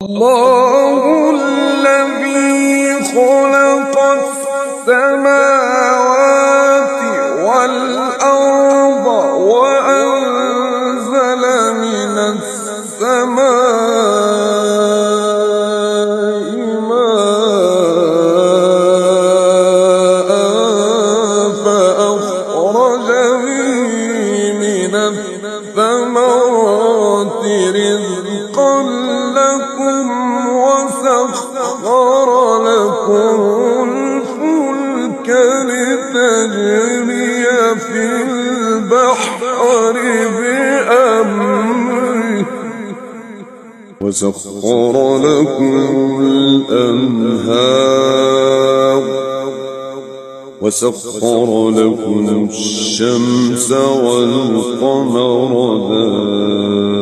الله الذي خلق السماوات والأرض وأنزل من السماء ماء فأخرج به من الثمرات رزقا لكم وسخر لكم الفلك لتجري في البحر بأمره وسخر لكم الأنهار وسخر لكم الشمس والقمر دائبين